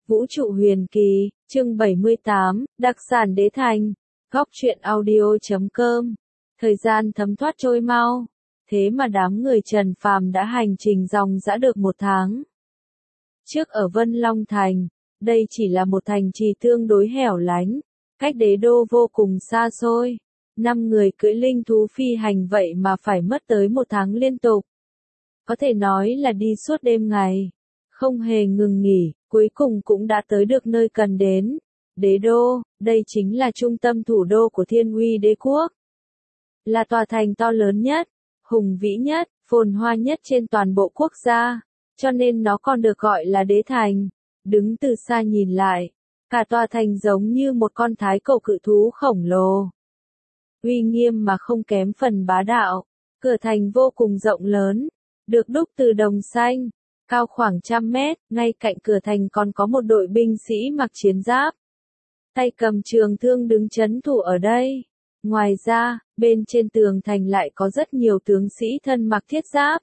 Vũ trụ huyền kỳ, chương 78, đặc sản đế thành, góc truyện audio.com. Thời gian thấm thoát trôi mau, thế mà đám người Trần Phàm đã hành trình dòng dã được 1 tháng. Trước ở Vân Long Thành, đây chỉ là một thành trì tương đối hẻo lánh, cách đế đô vô cùng xa xôi. 5 người cưỡi linh thú phi hành vậy mà phải mất tới 1 tháng liên tục. Có thể nói là đi suốt đêm ngày, không hề ngừng nghỉ, cuối cùng cũng đã tới được nơi cần đến. Đế đô, đây chính là trung tâm thủ đô của Thiên Uy Đế quốc. Là tòa thành to lớn nhất, hùng vĩ nhất, phồn hoa nhất trên toàn bộ quốc gia, cho nên nó còn được gọi là đế thành. Đứng từ xa nhìn lại, cả tòa thành giống như một con thái cổ cự thú khổng lồ. Uy nghiêm mà không kém phần bá đạo, cửa thành vô cùng rộng lớn, được đúc từ đồng xanh, cao khoảng 100 mét, ngay cạnh cửa thành còn có một đội binh sĩ mặc chiến giáp. Tay cầm trường thương đứng trấn thủ ở đây. Ngoài ra, bên trên tường thành lại có rất nhiều tướng sĩ thân mặc thiết giáp.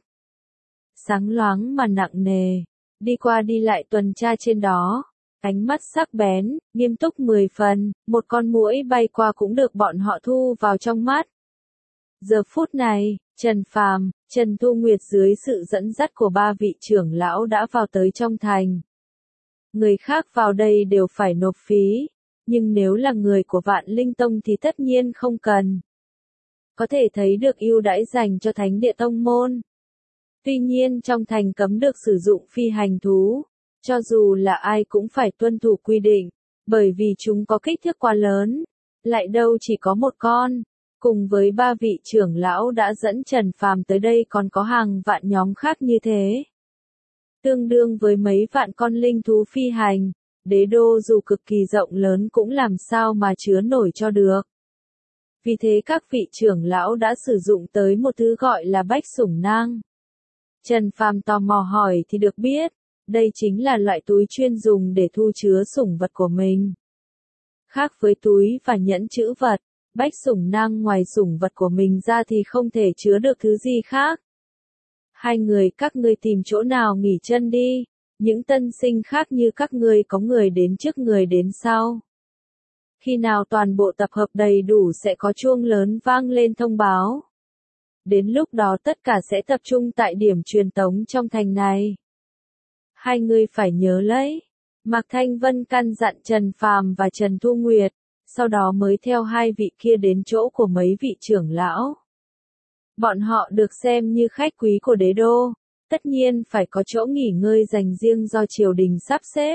Sáng loáng mà nặng nề, đi qua đi lại tuần tra trên đó. Ánh mắt sắc bén, nghiêm túc 10 phần, một con muỗi bay qua cũng được bọn họ thu vào trong mắt. Giờ phút này, Trần Phàm, Trần Thu Nguyệt dưới sự dẫn dắt của 3 vị trưởng lão đã vào tới trong thành. Người khác vào đây đều phải nộp phí, nhưng nếu là người của Vạn Linh Tông thì tất nhiên không cần. Có thể thấy được ưu đãi dành cho Thánh Địa Tông môn. Tuy nhiên trong thành cấm được sử dụng phi hành thú, cho dù là ai cũng phải tuân thủ quy định, bởi vì chúng có kích thước quá lớn, lại đâu chỉ có một con. Cùng với 3 vị trưởng lão đã dẫn Trần Phàm tới đây còn có hàng vạn nhóm khác như thế. Tương đương với mấy vạn con linh thú phi hành, đế đô dù cực kỳ rộng lớn cũng làm sao mà chứa nổi cho được. Vì thế các vị trưởng lão đã sử dụng tới một thứ gọi là bách sủng nang. Trần Phàm tò mò hỏi thì được biết, đây chính là loại túi chuyên dùng để thu chứa sủng vật của mình. Khác với túi và nhẫn trữ vật, bách sủng nang ngoài sủng vật của mình ra thì không thể chứa được thứ gì khác. Hai người các ngươi tìm chỗ nào nghỉ chân đi, những tân sinh khác như các ngươi có người đến trước người đến sau. Khi nào toàn bộ tập hợp đầy đủ sẽ có chuông lớn vang lên thông báo. Đến lúc đó tất cả sẽ tập trung tại điểm truyền tống trong thành này. Hai người phải nhớ lấy. Mạc Thanh Vân căn dặn Trần Phàm và Trần Thu Nguyệt, sau đó mới theo 2 vị kia đến chỗ của mấy vị trưởng lão. Bọn họ được xem như khách quý của đế đô, tất nhiên phải có chỗ nghỉ ngơi dành riêng do triều đình sắp xếp.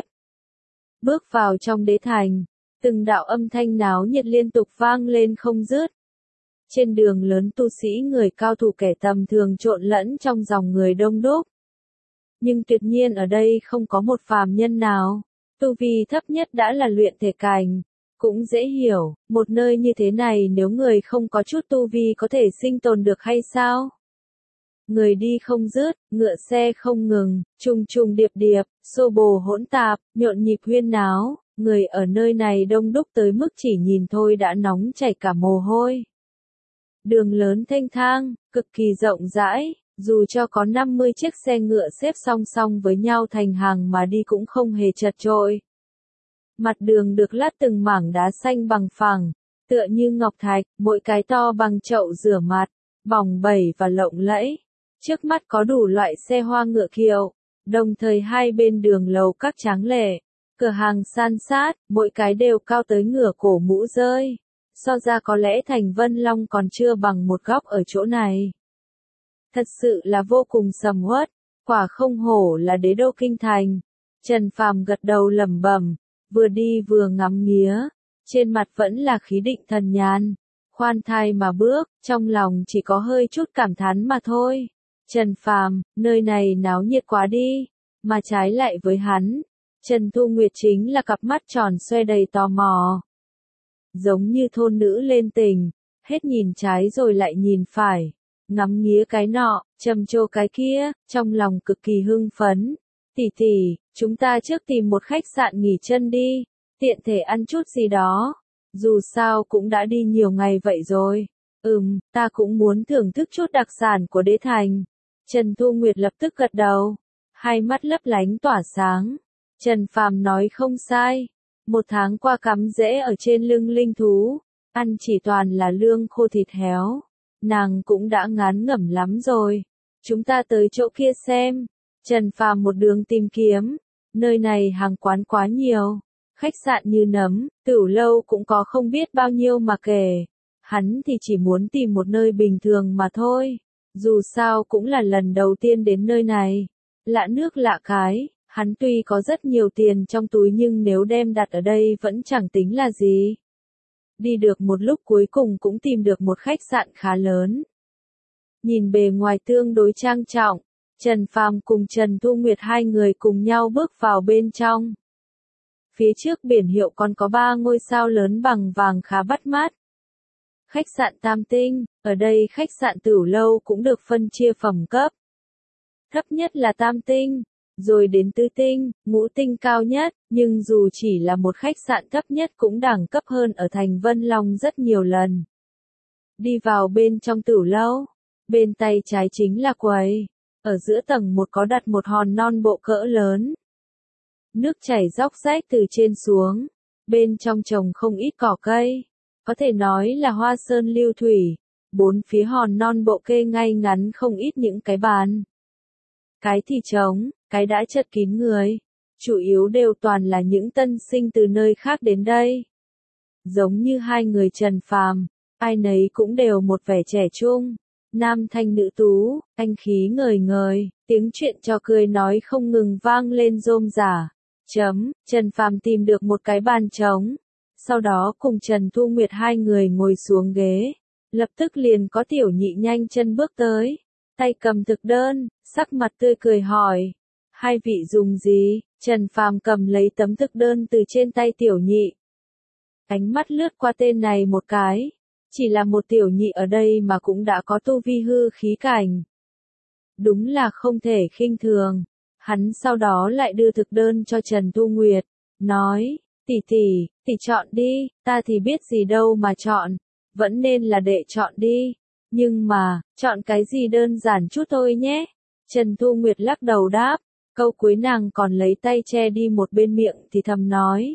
Bước vào trong đế thành, từng đạo âm thanh náo nhiệt liên tục vang lên không dứt. Trên đường lớn tu sĩ người cao thủ kẻ tầm thường trộn lẫn trong dòng người đông đúc. Nhưng tuyệt nhiên ở đây không có một phàm nhân nào, tu vi thấp nhất đã là luyện thể cảnh. Cũng dễ hiểu, một nơi như thế này nếu người không có chút tu vi có thể sinh tồn được hay sao? Người đi không dứt, ngựa xe không ngừng, trùng trùng điệp điệp, xô bồ hỗn tạp, nhộn nhịp huyên náo, người ở nơi này đông đúc tới mức chỉ nhìn thôi đã nóng chảy cả mồ hôi. Đường lớn thênh thang, cực kỳ rộng rãi, dù cho có 50 chiếc xe ngựa xếp song song với nhau thành hàng mà đi cũng không hề chật chội. Mặt đường được lát từng mảng đá xanh bằng phẳng, tựa như ngọc thạch, mỗi cái to bằng chậu rửa mặt, bóng bẩy và lộng lẫy. Trước mắt có đủ loại xe hoa ngựa kiệu, đồng thời hai bên đường lầu các tráng lệ, cửa hàng san sát, mỗi cái đều cao tới ngửa cổ mũ rơi. So ra có lẽ thành Vân Long còn chưa bằng một góc ở chỗ này. Thật sự là vô cùng sầm uất, quả không hổ là đế đô kinh thành. Trần Phàm gật đầu lẩm bẩm, vừa đi vừa ngắm nghía, trên mặt vẫn là khí định thần nhàn, khoan thai mà bước, trong lòng chỉ có hơi chút cảm thán mà thôi. Trần Phàm, nơi này náo nhiệt quá đi, mà trái lại với hắn, Trần Thu Nguyệt chính là cặp mắt tròn xoe đầy tò mò. Giống như thôn nữ lên tình, hết nhìn trái rồi lại nhìn phải, ngắm nghía cái nọ, trầm trồ cái kia, trong lòng cực kỳ hưng phấn. Tỷ tỷ, chúng ta trước tìm một khách sạn nghỉ chân đi, tiện thể ăn chút gì đó. Dù sao cũng đã đi nhiều ngày vậy rồi. Ta cũng muốn thưởng thức chút đặc sản của đế thành. Trần Thu Nguyệt lập tức gật đầu, hai mắt lấp lánh tỏa sáng. Trần Phàm nói không sai. 1 tháng qua cắm rễ ở trên lưng linh thú, ăn chỉ toàn là lương khô thịt héo. Nàng cũng đã ngán ngẩm lắm rồi. Chúng ta tới chỗ kia xem. Trần Phàm một đường tìm kiếm. Nơi này hàng quán quá nhiều. Khách sạn như nấm, tửu lâu cũng có không biết bao nhiêu mà kể. Hắn thì chỉ muốn tìm một nơi bình thường mà thôi. Dù sao cũng là lần đầu tiên đến nơi này. Lạ nước lạ cái, hắn tuy có rất nhiều tiền trong túi nhưng nếu đem đặt ở đây vẫn chẳng tính là gì. Đi được một lúc cuối cùng cũng tìm được một khách sạn khá lớn. Nhìn bề ngoài tương đối trang trọng, Trần Phàm cùng Trần Thu Nguyệt hai người cùng nhau bước vào bên trong. Phía trước biển hiệu còn có 3 ngôi sao lớn bằng vàng khá bắt mắt. Khách sạn Tam Tinh, ở đây khách sạn tửu lâu cũng được phân chia phẩm cấp. Thấp nhất là Tam Tinh, rồi đến Tứ Tinh, Ngũ Tinh cao nhất, nhưng dù chỉ là một khách sạn thấp nhất cũng đẳng cấp hơn ở thành Vân Long rất nhiều lần. Đi vào bên trong tửu lâu, bên tay trái chính là quầy, ở giữa tầng 1 có đặt một hòn non bộ cỡ lớn. Nước chảy róc rách từ trên xuống, bên trong trồng không ít cỏ cây, có thể nói là hoa sơn lưu thủy, 4 phía hòn non bộ kê ngay ngắn không ít những cái bàn. Cái thì trống, cái đã chật kín người, chủ yếu đều toàn là những tân sinh từ nơi khác đến đây. Giống như hai người Trần Phàm, ai nấy cũng đều một vẻ trẻ trung, nam thanh nữ tú, anh khí ngời ngời, tiếng chuyện trò cười nói không ngừng vang lên rôm rả. Trần Phàm tìm được một cái bàn trống, sau đó cùng Trần Thu Nguyệt hai người ngồi xuống ghế, lập tức liền có tiểu nhị nhanh chân bước tới, tay cầm thực đơn, sắc mặt tươi cười hỏi, hai vị dùng gì? Trần Phàm cầm lấy tấm thực đơn từ trên tay tiểu nhị. Ánh mắt lướt qua tên này một cái, chỉ là một tiểu nhị ở đây mà cũng đã có tu vi hư khí cảnh. Đúng là không thể khinh thường. Hắn sau đó lại đưa thực đơn cho Trần Thu Nguyệt, nói, tỷ chọn đi, ta thì biết gì đâu mà chọn, vẫn nên là đệ chọn đi, nhưng mà, chọn cái gì đơn giản chút thôi nhé. Trần Thu Nguyệt lắc đầu đáp, câu cuối nàng còn lấy tay che đi một bên miệng thì thầm nói.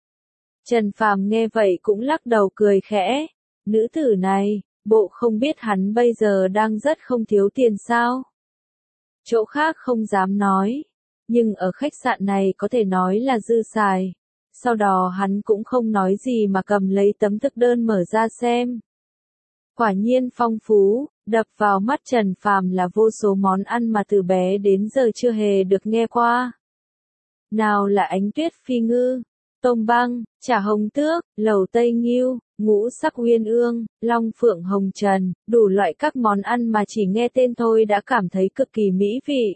Trần Phàm nghe vậy cũng lắc đầu cười khẽ, nữ tử này, bộ không biết hắn bây giờ đang rất không thiếu tiền sao? Chỗ khác không dám nói, nhưng ở khách sạn này có thể nói là dư xài. Sau đó hắn cũng không nói gì mà cầm lấy tấm thực đơn mở ra xem. Quả nhiên phong phú, đập vào mắt Trần Phàm là vô số món ăn mà từ bé đến giờ chưa hề được nghe qua. Nào là ánh tuyết phi ngư, tôm băng, chả hồng tước, lẩu tây nghêu, ngũ sắc uyên ương, long phượng hồng trần, đủ loại các món ăn mà chỉ nghe tên thôi đã cảm thấy cực kỳ mỹ vị.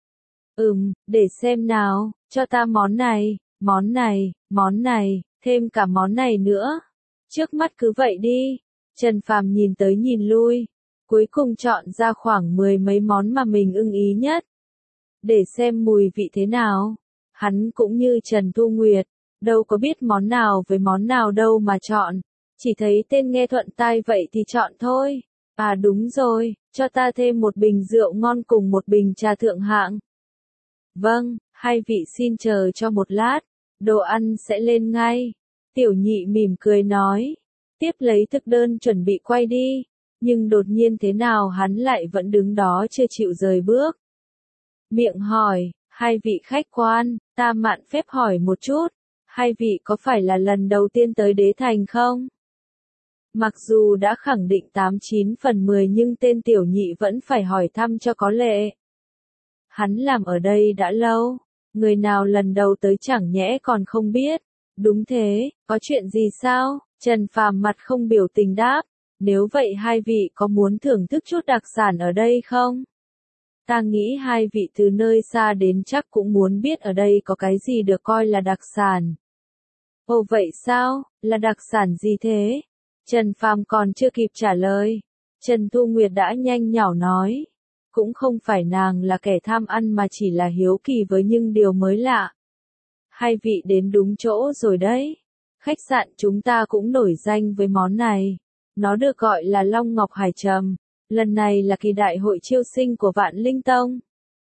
Để xem nào, cho ta món này, món này, thêm cả món này nữa. Trước mắt cứ vậy đi. Trần Phàm nhìn tới nhìn lui, cuối cùng chọn ra khoảng 10 mấy món mà mình ưng ý nhất. Để xem mùi vị thế nào. Hắn cũng như Trần Thu Nguyệt, đâu có biết món nào với món nào đâu mà chọn. Chỉ thấy tên nghe thuận tai vậy thì chọn thôi. À đúng rồi, cho ta thêm một bình rượu ngon cùng một bình trà thượng hạng. Vâng, hai vị xin chờ cho một lát, đồ ăn sẽ lên ngay. Tiểu nhị mỉm cười nói, tiếp lấy thực đơn chuẩn bị quay đi, nhưng đột nhiên thế nào hắn lại vẫn đứng đó chưa chịu rời bước. Miệng hỏi, hai vị khách quan, ta mạn phép hỏi một chút, hai vị có phải là lần đầu tiên tới Đế Thành không? Mặc dù đã khẳng định 89 phần 10 nhưng tên tiểu nhị vẫn phải hỏi thăm cho có lệ. Hắn làm ở đây đã lâu, người nào lần đầu tới chẳng nhẽ còn không biết. Đúng thế, có chuyện gì sao? Trần Phàm mặt không biểu tình đáp, nếu vậy hai vị có muốn thưởng thức chút đặc sản ở đây không? Ta nghĩ hai vị từ nơi xa đến chắc cũng muốn biết ở đây có cái gì được coi là đặc sản. Ồ vậy sao, là đặc sản gì thế? Trần Phàm còn chưa kịp trả lời, Trần Thu Nguyệt đã nhanh nhảu nói. Cũng không phải nàng là kẻ tham ăn mà chỉ là hiếu kỳ với những điều mới lạ. Hai vị đến đúng chỗ rồi đấy. Khách sạn chúng ta cũng nổi danh với món này. Nó được gọi là Long Ngọc Hải Trầm. Lần này là kỳ đại hội chiêu sinh của Vạn Linh Tông.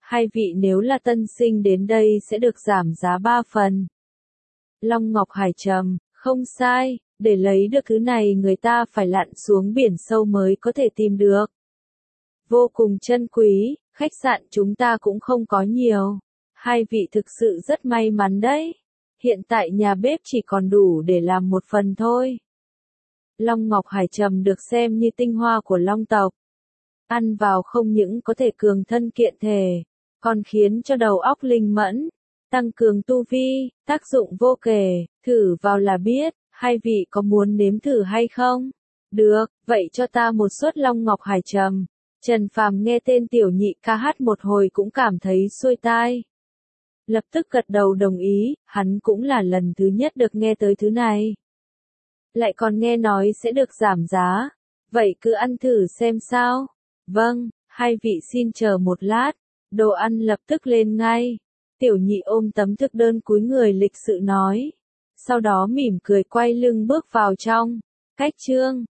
Hai vị nếu là tân sinh đến đây sẽ được giảm giá 3 phần. Long Ngọc Hải trầm, không sai, để lấy được thứ này người ta phải lặn xuống biển sâu mới có thể tìm được. Vô cùng chân quý, khách sạn chúng ta cũng không có nhiều. Hai vị thực sự rất may mắn đấy. Hiện tại nhà bếp chỉ còn đủ để làm một phần thôi. Long Ngọc Hải trầm được xem như tinh hoa của Long tộc. Ăn vào không những có thể cường thân kiện thể, còn khiến cho đầu óc linh mẫn, tăng cường tu vi, tác dụng vô kể, thử vào là biết, hai vị có muốn nếm thử hay không? Được, vậy cho ta một suất Long Ngọc Hải trầm. Trần Phàm nghe tên tiểu nhị ca hát một hồi cũng cảm thấy xuôi tai. Lập tức gật đầu đồng ý, hắn cũng là lần thứ nhất được nghe tới thứ này. Lại còn nghe nói sẽ được giảm giá. Vậy cứ ăn thử xem sao. Vâng, hai vị xin chờ một lát. Đồ ăn lập tức lên ngay. Tiểu nhị ôm tấm thực đơn cúi người lịch sự nói. Sau đó mỉm cười quay lưng bước vào trong. Cách chương